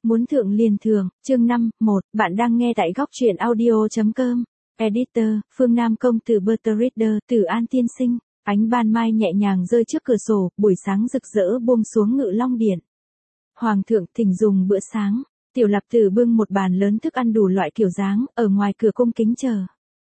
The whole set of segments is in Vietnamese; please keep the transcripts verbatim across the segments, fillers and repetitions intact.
Muốn thượng liền thượng, chương năm, một, bạn đang nghe tại góc truyện audio.com. Editor, Phương Nam công tử Bertrand, Tử An tiên sinh. Ánh ban mai nhẹ nhàng rơi trước cửa sổ, buổi sáng rực rỡ buông xuống Ngự Long Điện. Hoàng thượng thỉnh dùng bữa sáng. Tiểu Lạp Tử bưng một bàn lớn thức ăn đủ loại kiểu dáng, ở ngoài cửa cung kính chờ.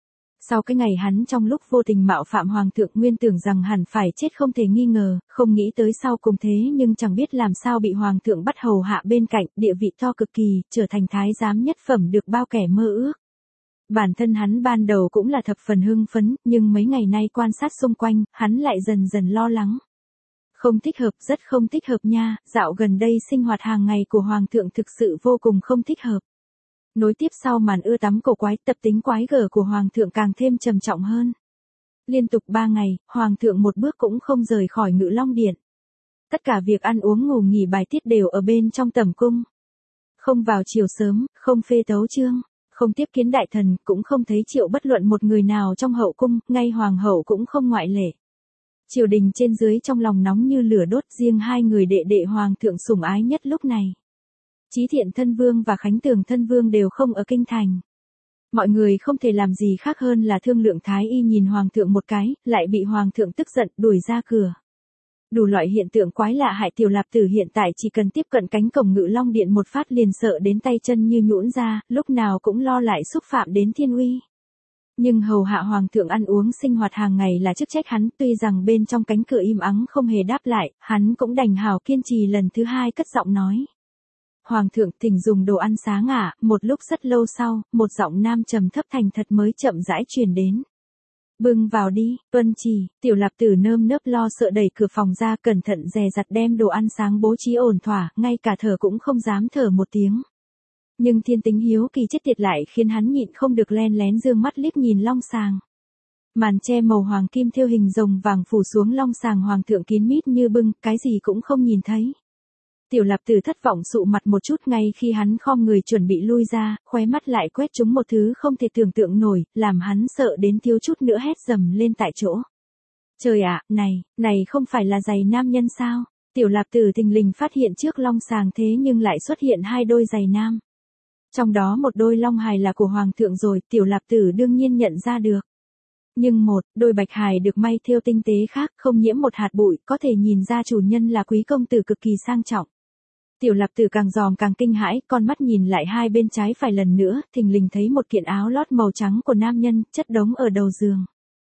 Sau cái ngày hắn trong lúc vô tình mạo phạm hoàng thượng, nguyên tưởng rằng hẳn phải chết không thể nghi ngờ, không nghĩ tới sau cùng thế nhưng chẳng biết làm sao bị hoàng thượng bắt hầu hạ bên cạnh, địa vị to cực kỳ, trở thành thái giám nhất phẩm được bao kẻ mơ ước. Bản thân hắn ban đầu cũng là thập phần hưng phấn, nhưng mấy ngày nay quan sát xung quanh, hắn lại dần dần lo lắng. Không thích hợp, rất không thích hợp nha, dạo gần đây sinh hoạt hàng ngày của hoàng thượng thực sự vô cùng không thích hợp. Nối tiếp sau màn ưa tắm cổ quái, tập tính quái gở của hoàng thượng càng thêm trầm trọng hơn. Liên tục ba ngày, hoàng thượng một bước cũng không rời khỏi Ngự Long Điện. Tất cả việc ăn uống ngủ nghỉ bài tiết đều ở bên trong tẩm cung. Không vào chiều sớm, không phê tấu chương, không tiếp kiến đại thần, cũng không thấy triệu bất luận một người nào trong hậu cung, ngay hoàng hậu cũng không ngoại lệ. Triều đình trên dưới trong lòng nóng như lửa đốt, riêng hai người đệ đệ hoàng thượng sủng ái nhất lúc này. Chí Thiện thân vương và Khánh Tường thân vương đều không ở kinh thành. Mọi người không thể làm gì khác hơn là thương lượng thái y nhìn hoàng thượng một cái, lại bị hoàng thượng tức giận đuổi ra cửa. Đủ loại hiện tượng quái lạ hại Tiểu Lạp Tử hiện tại chỉ cần tiếp cận cánh cổng Ngự Long Điện một phát liền sợ đến tay chân như nhũn ra, lúc nào cũng lo lại xúc phạm đến thiên uy. Nhưng hầu hạ hoàng thượng ăn uống sinh hoạt hàng ngày là chức trách hắn, tuy rằng bên trong cánh cửa im ắng không hề đáp lại, hắn cũng đành hào kiên trì lần thứ hai cất giọng nói. Hoàng thượng thỉnh dùng đồ ăn sáng ạ. À? Một lúc rất lâu sau, một giọng nam trầm thấp thành thật mới chậm rãi truyền đến. Bưng vào đi, tuân chỉ. Tiểu Lạp Tử nơm nớp lo sợ đẩy cửa phòng ra, cẩn thận dè dặt đem đồ ăn sáng bố trí ổn thỏa, ngay cả thở cũng không dám thở một tiếng. Nhưng thiên tính hiếu kỳ chết tiệt lại khiến hắn nhịn không được len lén dương mắt liếc nhìn long sàng. Màn che màu hoàng kim thêu hình rồng vàng phủ xuống long sàng hoàng thượng kín mít như bưng, cái gì cũng không nhìn thấy. Tiểu Lạp Tử thất vọng sụ mặt một chút ngay khi hắn khom người chuẩn bị lui ra, khóe mắt lại quét trúng một thứ không thể tưởng tượng nổi, làm hắn sợ đến thiếu chút nữa hét dầm lên tại chỗ. Trời ạ, này, này không phải là giày nam nhân sao? Tiểu Lạp Tử thình lình phát hiện trước long sàng thế nhưng lại xuất hiện hai đôi giày nam. Trong đó một đôi long hài là của hoàng thượng rồi, Tiểu Lạp Tử đương nhiên nhận ra được. Nhưng một, đôi bạch hài được may thêu tinh tế khác, không nhiễm một hạt bụi, có thể nhìn ra chủ nhân là quý công tử cực kỳ sang trọng. Tiểu Lạp Tử càng dòm càng kinh hãi, con mắt nhìn lại hai bên trái phải lần nữa, thình lình thấy một kiện áo lót màu trắng của nam nhân, chất đống ở đầu giường.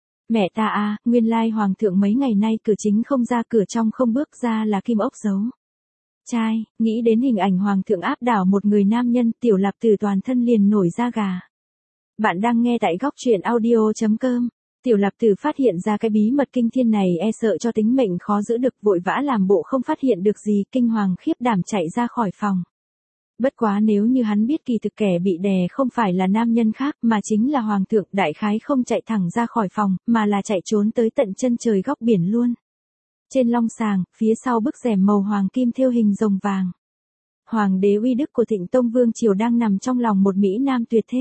Mẹ ta a, nguyên lai hoàng thượng mấy ngày nay cửa chính không ra cửa trong không bước ra là kim ốc giấu. Trai, nghĩ đến hình ảnh hoàng thượng áp đảo một người nam nhân, Tiểu Lạp Tử toàn thân liền nổi da gà. Bạn đang nghe tại góc truyện audio.com. Tiểu Lạp Tử phát hiện ra cái bí mật kinh thiên này e sợ cho tính mệnh khó giữ được, vội vã làm bộ không phát hiện được gì, kinh hoàng khiếp đảm chạy ra khỏi phòng. Bất quá nếu như hắn biết kỳ thực kẻ bị đè không phải là nam nhân khác mà chính là hoàng thượng, đại khái không chạy thẳng ra khỏi phòng, mà là chạy trốn tới tận chân trời góc biển luôn. Trên long sàng, phía sau bức rèm màu hoàng kim thêu hình rồng vàng. Hoàng đế uy đức của Thịnh Tông Vương Triều đang nằm trong lòng một mỹ nam tuyệt thế.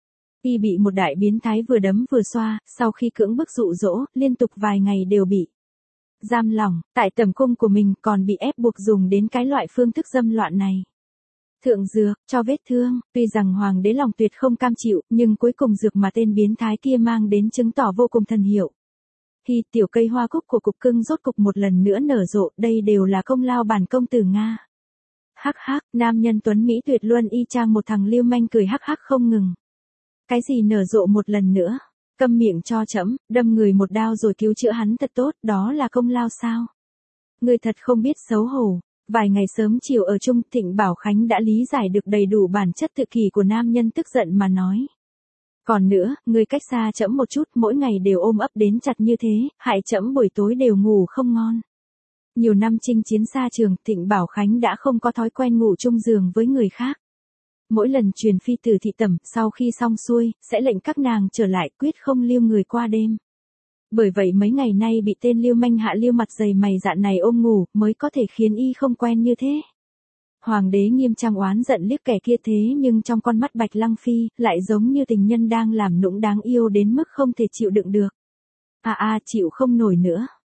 Y bị một đại biến thái vừa đấm vừa xoa, sau khi cưỡng bức dụ dỗ, liên tục vài ngày đều bị giam lỏng, tại tẩm cung của mình còn bị ép buộc dùng đến cái loại phương thức dâm loạn này. Thượng dược, cho vết thương, tuy rằng hoàng đế lòng tuyệt không cam chịu, nhưng cuối cùng dược mà tên biến thái kia mang đến chứng tỏ vô cùng thần hiệu. Khi tiểu cây hoa cúc của cục cưng rốt cục một lần nữa nở rộ, đây đều là công lao bản công tử Nga. Hắc hắc, nam nhân tuấn Mỹ tuyệt luân y chang một thằng lưu manh cười hắc hắc không ngừng. Cái gì nở rộ một lần nữa? Câm miệng cho trẫm, đâm người một đao rồi cứu chữa hắn thật tốt, đó là công lao sao? Người thật không biết xấu hổ. Vài ngày sớm chiều ở chung, Thịnh Bảo Khánh đã lý giải được đầy đủ bản chất tự kỷ của nam nhân tức giận mà nói. Còn nữa, người cách xa trẫm một chút, mỗi ngày đều ôm ấp đến chặt như thế, hại trẫm buổi tối đều ngủ không ngon. Nhiều năm chinh chiến xa trường, Thịnh Bảo Khánh đã không có thói quen ngủ chung giường với người khác. Mỗi lần truyền phi tử thị tẩm, sau khi xong xuôi, sẽ lệnh các nàng trở lại, quyết không lưu người qua đêm. Bởi vậy mấy ngày nay bị tên lưu manh hạ lưu mặt dày mày dạn này ôm ngủ, mới có thể khiến y không quen như thế. Hoàng đế nghiêm trang oán giận liếc kẻ kia thế nhưng trong con mắt Bạch Lăng Phi, lại giống như tình nhân đang làm nũng đáng yêu đến mức không thể chịu đựng được. À à, chịu không nổi nữa.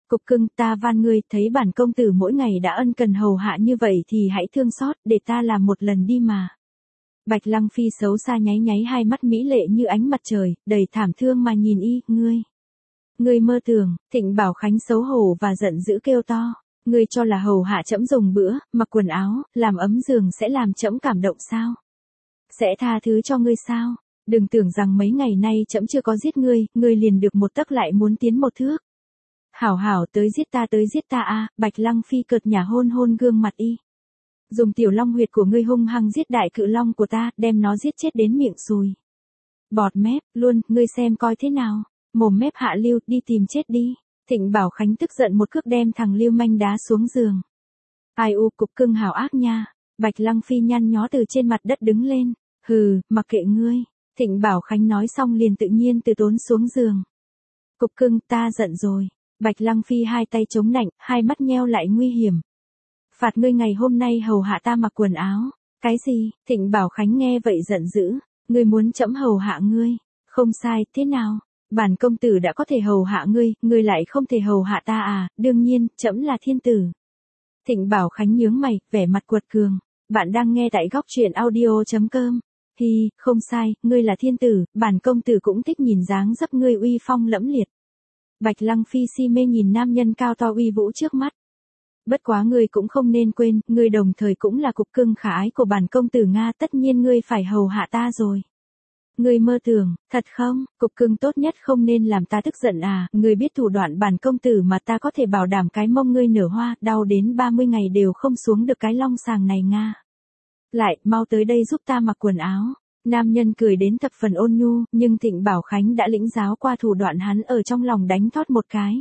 Cục cưng, ta van ngươi, thấy bản công tử mỗi ngày đã ân cần hầu hạ như vậy thì hãy thương xót, để ta làm một lần đi mà. Bạch Lăng Phi xấu xa nháy nháy hai mắt mỹ lệ như ánh mặt trời, đầy thảm thương mà nhìn y, ngươi. Ngươi mơ tưởng. Thịnh Bảo Khánh xấu hổ và giận dữ kêu to. Ngươi cho là hầu hạ trẫm dùng bữa, mặc quần áo, làm ấm giường sẽ làm trẫm cảm động sao? Sẽ tha thứ cho ngươi sao? Đừng tưởng rằng mấy ngày nay trẫm chưa có giết ngươi, ngươi liền được một tấc lại muốn tiến một thước. Hảo hảo, tới giết ta tới giết ta a. Bạch Lăng Phi cợt nhả hôn hôn gương mặt y. Dùng tiểu long huyệt của ngươi hung hăng giết đại cự long của ta, đem nó giết chết đến miệng sùi. Bọt mép, luôn, ngươi xem coi thế nào. Mồm mép hạ lưu, đi tìm chết đi. Thịnh Bảo Khánh tức giận một cước đem thằng lưu manh đá xuống giường. Ai u, cục cưng hảo ác nha. Bạch Lăng Phi nhăn nhó từ trên mặt đất đứng lên. Hừ, mặc kệ ngươi. Thịnh Bảo Khánh nói xong liền tự nhiên từ tốn xuống giường. Cục cưng, ta giận rồi. Bạch Lăng Phi hai tay chống nạnh, hai mắt nheo lại nguy hiểm. Phạt ngươi ngày hôm nay hầu hạ ta mặc quần áo. Cái gì? Thịnh Bảo Khánh nghe vậy giận dữ. Ngươi muốn trẫm hầu hạ ngươi. Không sai, thế nào? Bản công tử đã có thể hầu hạ ngươi, ngươi lại không thể hầu hạ ta à? Đương nhiên, trẫm là thiên tử. Thịnh Bảo Khánh nhướng mày, vẻ mặt quật cường. Bạn đang nghe tại góc truyện audio chấm com. Hi, không sai, ngươi là thiên tử, bản công tử cũng thích nhìn dáng dấp ngươi uy phong lẫm liệt. Bạch Lăng Phi si mê nhìn nam nhân cao to uy vũ trước mắt. Bất quá ngươi cũng không nên quên, ngươi đồng thời cũng là cục cưng khả ái của bản công tử Nga, tất nhiên ngươi phải hầu hạ ta rồi. Ngươi mơ tưởng, thật không? Cục cưng tốt nhất không nên làm ta tức giận à, ngươi biết thủ đoạn bản công tử mà ta có thể bảo đảm cái mông ngươi nở hoa, đau đến ba mươi ngày đều không xuống được cái long sàng này Nga. Lại, mau tới đây giúp ta mặc quần áo. Nam nhân cười đến thập phần ôn nhu, nhưng Thịnh Bảo Khánh đã lĩnh giáo qua thủ đoạn hắn ở trong lòng đánh thót một cái.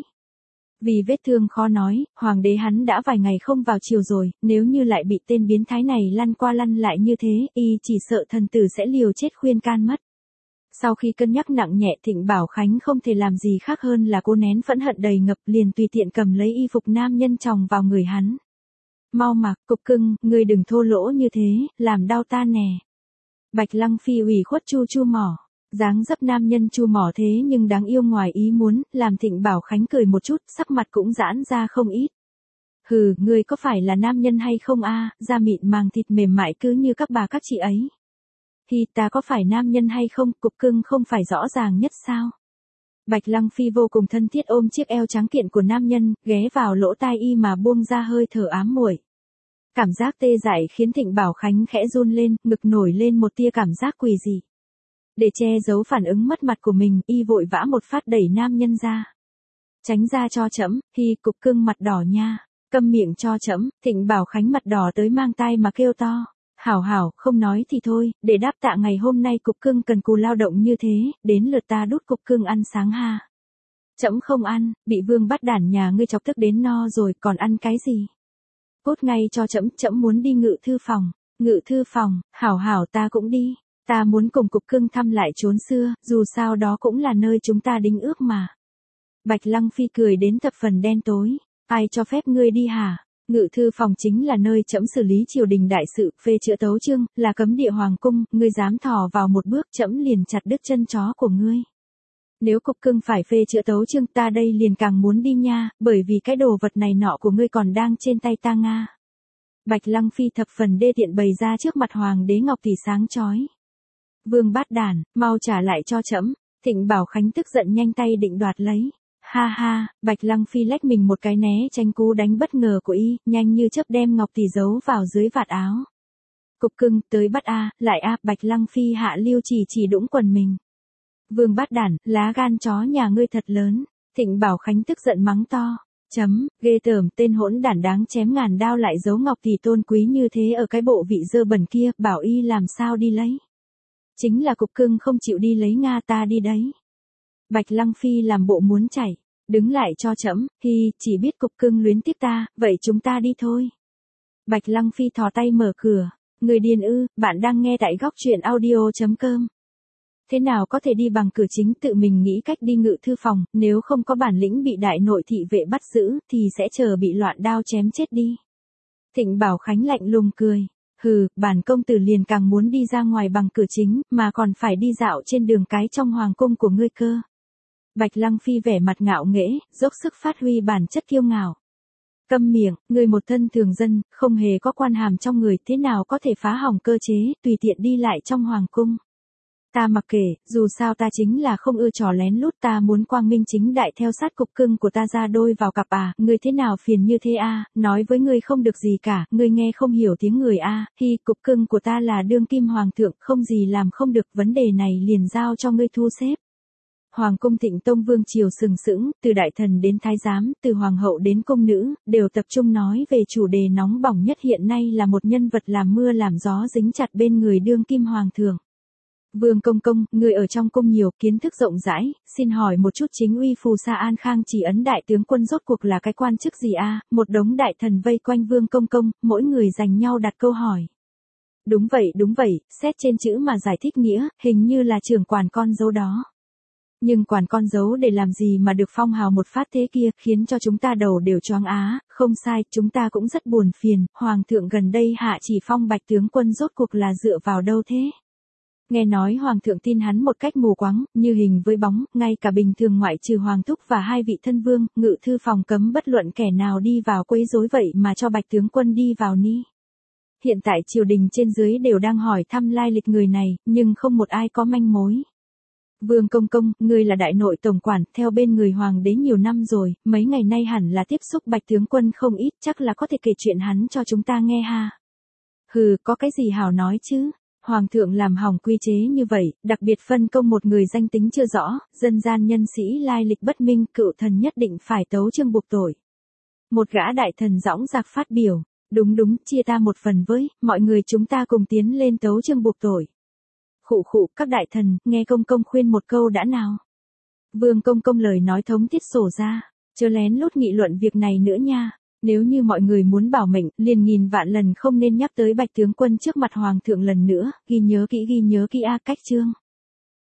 Vì vết thương khó nói, hoàng đế hắn đã vài ngày không vào chiều rồi, nếu như lại bị tên biến thái này lăn qua lăn lại như thế, y chỉ sợ thần tử sẽ liều chết khuyên can mất. Sau khi cân nhắc nặng nhẹ, Thịnh Bảo Khánh không thể làm gì khác hơn là cố nén phẫn hận đầy ngập, liền tùy tiện cầm lấy y phục nam nhân chồng vào người hắn. Mau mặc, cục cưng, ngươi đừng thô lỗ như thế, làm đau ta nè. Bạch Lăng Phi ủy khuất chu chu mỏ. Dáng dấp nam nhân chu mỏ thế nhưng đáng yêu ngoài ý muốn, làm Thịnh Bảo Khánh cười một chút, sắc mặt cũng giãn ra không ít. Hừ, ngươi có phải là nam nhân hay không a? Da mịn màng thịt mềm mại cứ như các bà các chị ấy. Thì ta có phải nam nhân hay không, cục cưng không phải rõ ràng nhất sao? Bạch Lăng Phi vô cùng thân thiết ôm chiếc eo trắng kiện của nam nhân, ghé vào lỗ tai y mà buông ra hơi thở ám muội. Cảm giác tê dại khiến Thịnh Bảo Khánh khẽ run lên, ngực nổi lên một tia cảm giác quỷ dị. Để che giấu phản ứng mất mặt của mình, y vội vã một phát đẩy nam nhân ra. Tránh ra cho trẫm. Hi, cục cưng mặt đỏ nha. Câm miệng cho trẫm. Thịnh Bảo Khánh mặt đỏ tới mang tai mà kêu to. Hảo hảo, không nói thì thôi, để đáp tạ ngày hôm nay cục cưng cần cù lao động như thế, đến lượt ta đút cục cưng ăn sáng ha. Trẫm không ăn, bị vương bắt đản nhà ngươi chọc tức đến no rồi, còn ăn cái gì? Cốt ngay cho trẫm, trẫm muốn đi ngự thư phòng. Ngự thư phòng, hảo hảo ta cũng đi. Ta muốn cùng cục cưng thăm lại chốn xưa, dù sao đó cũng là nơi chúng ta đính ước mà. Bạch Lăng Phi cười đến thập phần đen tối. Ai cho phép ngươi đi hả? Ngự thư phòng chính là nơi trẫm xử lý triều đình đại sự, phê chữa tấu chương, là cấm địa hoàng cung, ngươi dám thò vào một bước trẫm liền chặt đứt chân chó của ngươi. Nếu cục cưng phải phê chữa tấu chương ta đây liền càng muốn đi nha, bởi vì cái đồ vật này nọ của ngươi còn đang trên tay ta Nga. Bạch Lăng Phi thập phần đê tiện bày ra trước mặt hoàng đế ngọc tỷ sáng chói. Vương bát đản, mau trả lại cho trẫm. Thịnh Bảo Khánh tức giận nhanh tay định đoạt lấy. Ha ha, Bạch Lăng Phi lách mình một cái né tránh cú đánh bất ngờ của y, nhanh như chớp đem ngọc tỷ giấu vào dưới vạt áo. Cục cưng, tới bắt a, lại a, Bạch Lăng Phi hạ lưu chỉ chỉ đũng quần mình. Vương bát đản, lá gan chó nhà ngươi thật lớn. Thịnh Bảo Khánh tức giận mắng to. Chấm, ghê tởm, tên hỗn đản đáng chém ngàn đao lại giấu ngọc tỷ tôn quý như thế ở cái bộ vị dơ bẩn kia, bảo y làm sao đi lấy. Chính là cục cưng không chịu đi lấy Nga, ta đi đấy. Bạch Lăng Phi làm bộ muốn chảy. Đứng lại cho trẫm. Hi, chỉ biết cục cưng luyến tiếc ta, vậy chúng ta đi thôi. Bạch Lăng Phi thò tay mở cửa. Người điên ư, bạn đang nghe tại góc truyện audio chấm com. Thế nào có thể đi bằng cửa chính, tự mình nghĩ cách đi ngự thư phòng, nếu không có bản lĩnh bị đại nội thị vệ bắt giữ, thì sẽ chờ bị loạn đao chém chết đi. Thịnh Bảo Khánh lạnh lùng cười. Hừ, bản công tử liền càng muốn đi ra ngoài bằng cửa chính, mà còn phải đi dạo trên đường cái trong hoàng cung của ngươi cơ. Bạch Lăng Phi vẻ mặt ngạo nghễ, dốc sức phát huy bản chất kiêu ngạo. Câm miệng, người một thân thường dân, không hề có quan hàm trong người, thế nào có thể phá hỏng cơ chế, tùy tiện đi lại trong hoàng cung. Ta mặc kệ, dù sao ta chính là không ưa trò lén lút, ta muốn quang minh chính đại theo sát cục cưng của ta ra đôi vào cặp à, ngươi thế nào phiền như thế a, nói với ngươi không được gì cả, ngươi nghe không hiểu tiếng người a, hi, cục cưng của ta là đương kim hoàng thượng, không gì làm không được, vấn đề này liền giao cho ngươi thu xếp. Hoàng cung Thịnh Tông vương triều sừng sững, từ đại thần đến thái giám, từ hoàng hậu đến cung nữ, đều tập trung nói về chủ đề nóng bỏng nhất hiện nay là một nhân vật làm mưa làm gió dính chặt bên người đương kim hoàng thượng. Vương công công, người ở trong cung nhiều, kiến thức rộng rãi, xin hỏi một chút, chính uy phù sa An Khang chỉ ấn đại tướng quân rốt cuộc là cái quan chức gì a? Một đống đại thần vây quanh vương công công, mỗi người dành nhau đặt câu hỏi. Đúng vậy, đúng vậy, xét trên chữ mà giải thích nghĩa, hình như là trưởng quản con dấu đó. Nhưng quản con dấu để làm gì mà được phong hào một phát thế kia, khiến cho chúng ta đầu đều choáng á, không sai, chúng ta cũng rất buồn phiền, hoàng thượng gần đây hạ chỉ phong Bạch tướng quân rốt cuộc là dựa vào đâu thế? Nghe nói hoàng thượng tin hắn một cách mù quáng, như hình với bóng, ngay cả bình thường ngoại trừ hoàng thúc và hai vị thân vương, ngự thư phòng cấm bất luận kẻ nào đi vào quấy rối, vậy mà cho Bạch tướng quân đi vào ni. Hiện tại triều đình trên dưới đều đang hỏi thăm lai lịch người này, nhưng không một ai có manh mối. Vương công công, ngươi là đại nội tổng quản, theo bên người hoàng đế nhiều năm rồi, mấy ngày nay hẳn là tiếp xúc Bạch tướng quân không ít, chắc là có thể kể chuyện hắn cho chúng ta nghe ha. Hừ, có cái gì hảo nói chứ? Hoàng thượng làm hỏng quy chế như vậy, đặc biệt phân công một người danh tính chưa rõ, dân gian nhân sĩ lai lịch bất minh, cựu thần nhất định phải tấu chương buộc tội. Một gã đại thần dõng dạc phát biểu, đúng đúng, chia ta một phần với, mọi người chúng ta cùng tiến lên tấu chương buộc tội. Khụ khụ, các đại thần, nghe công công khuyên một câu đã nào. Vương công công lời nói thống thiết sổ ra, chớ lén lút nghị luận việc này nữa nha. Nếu như mọi người muốn bảo mệnh, liền nghìn vạn lần không nên nhắc tới Bạch tướng quân trước mặt hoàng thượng lần nữa, ghi nhớ kỹ ghi nhớ kỹ a, cách chương.